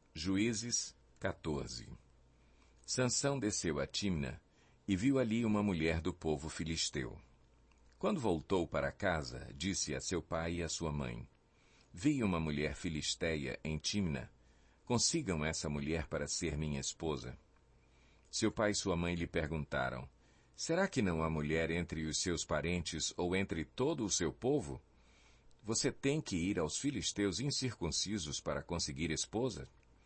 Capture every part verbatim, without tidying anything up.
Juízes quatorze. Sansão desceu a Tímna e viu ali uma mulher do povo filisteu. Quando voltou para casa, disse a seu pai e a sua mãe: Vi uma mulher filisteia em Tímna. Consigam essa mulher para ser minha esposa. Seu pai e sua mãe lhe perguntaram: Será que não há mulher entre os seus parentes ou entre todo o seu povo? Você tem que ir aos filisteus incircuncisos para conseguir esposa?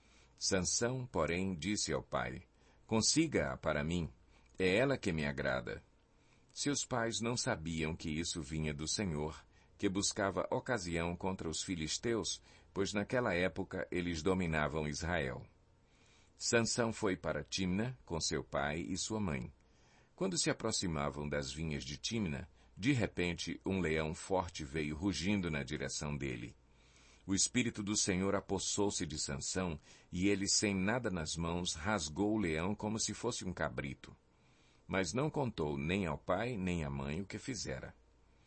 Sansão, porém, disse ao pai: Consiga-a para mim, é ela que me agrada. Seus pais não sabiam que isso vinha do Senhor, que buscava ocasião contra os filisteus, pois naquela época eles dominavam Israel. Sansão foi para Tímna com seu pai e sua mãe. Quando se aproximavam das vinhas de Tímna, de repente um leão forte veio rugindo na direção dele. O Espírito do Senhor apossou-se de Sansão, e ele, sem nada nas mãos, rasgou o leão como se fosse um cabrito. Mas não contou nem ao pai nem à mãe o que fizera.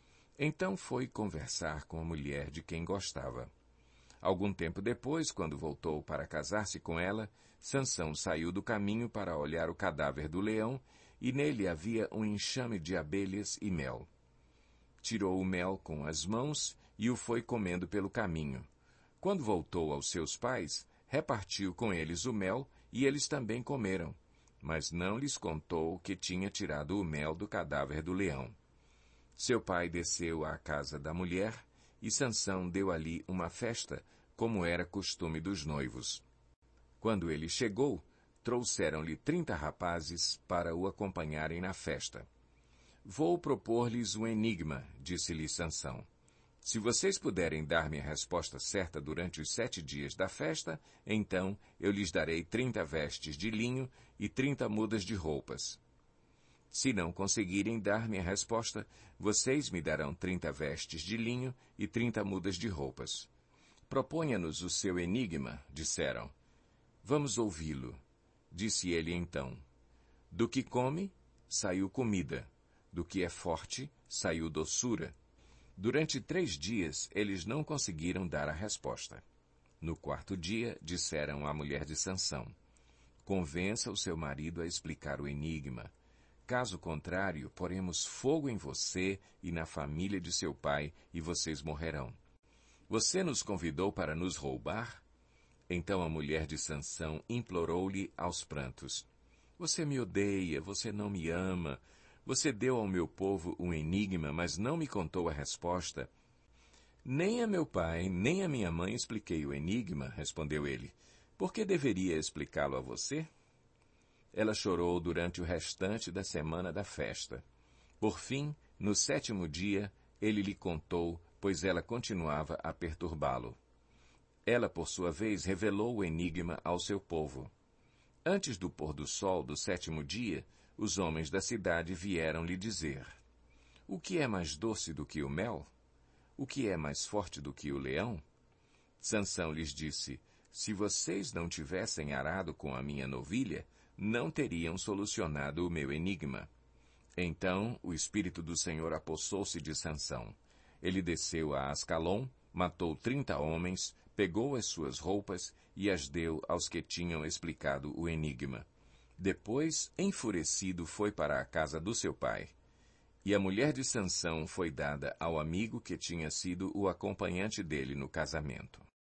Então foi conversar com a mulher de quem gostava. Algum tempo depois, quando voltou para casar-se com ela, Sansão saiu do caminho para olhar o cadáver do leão, e nele havia um enxame de abelhas e mel. Tirou o mel com as mãos e o foi comendo pelo caminho. Quando voltou aos seus pais, repartiu com eles o mel, e eles também comeram, mas não lhes contou que tinha tirado o mel do cadáver do leão. Seu pai desceu à casa da mulher, e Sansão deu ali uma festa, como era costume dos noivos. Quando ele chegou, trouxeram-lhe trinta rapazes para o acompanharem na festa. Vou propor-lhes um enigma, disse-lhe Sansão. Se vocês puderem dar-me a resposta certa durante os sete dias da festa, então eu lhes darei trinta vestes de linho e trinta mudas de roupas. Se não conseguirem dar-me a resposta, vocês me darão trinta vestes de linho e trinta mudas de roupas. Proponha-nos o seu enigma, disseram. Vamos ouvi-lo, disse ele então. Do que come, saiu comida. Do que é forte, saiu doçura. Durante três dias, eles não conseguiram dar a resposta. No quarto dia, disseram à mulher de Sansão: Convença o seu marido a explicar o enigma. Caso contrário, poremos fogo em você e na família de seu pai, e vocês morrerão. Você nos convidou para nos roubar? Então a mulher de Sansão implorou-lhe aos prantos: Você me odeia, você não me ama. Você deu ao meu povo um enigma, mas não me contou a resposta. Nem a meu pai, nem a minha mãe expliquei o enigma, respondeu ele. Por que deveria explicá-lo a você? Ela chorou durante o restante da semana da festa. Por fim, no sétimo dia, ele lhe contou, pois ela continuava a perturbá-lo. Ela, por sua vez, revelou o enigma ao seu povo. Antes do pôr do sol do sétimo dia, os homens da cidade vieram lhe dizer: O que é mais doce do que o mel? O que é mais forte do que o leão? Sansão lhes disse: Se vocês não tivessem arado com a minha novilha, não teriam solucionado o meu enigma. Então o Espírito do Senhor apossou-se de Sansão. Ele desceu a Ascalon, matou trinta homens, pegou as suas roupas e as deu aos que tinham explicado o enigma. Depois, enfurecido, foi para a casa do seu pai. E a mulher de Sansão foi dada ao amigo que tinha sido o acompanhante dele no casamento.